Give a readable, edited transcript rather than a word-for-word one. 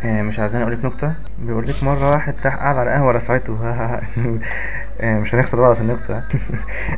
مش عايزين اقولك نكتة. بيقولك مرة واحد راح قعد على قهوة لسعته. مش هنخسر بعض في النكتة.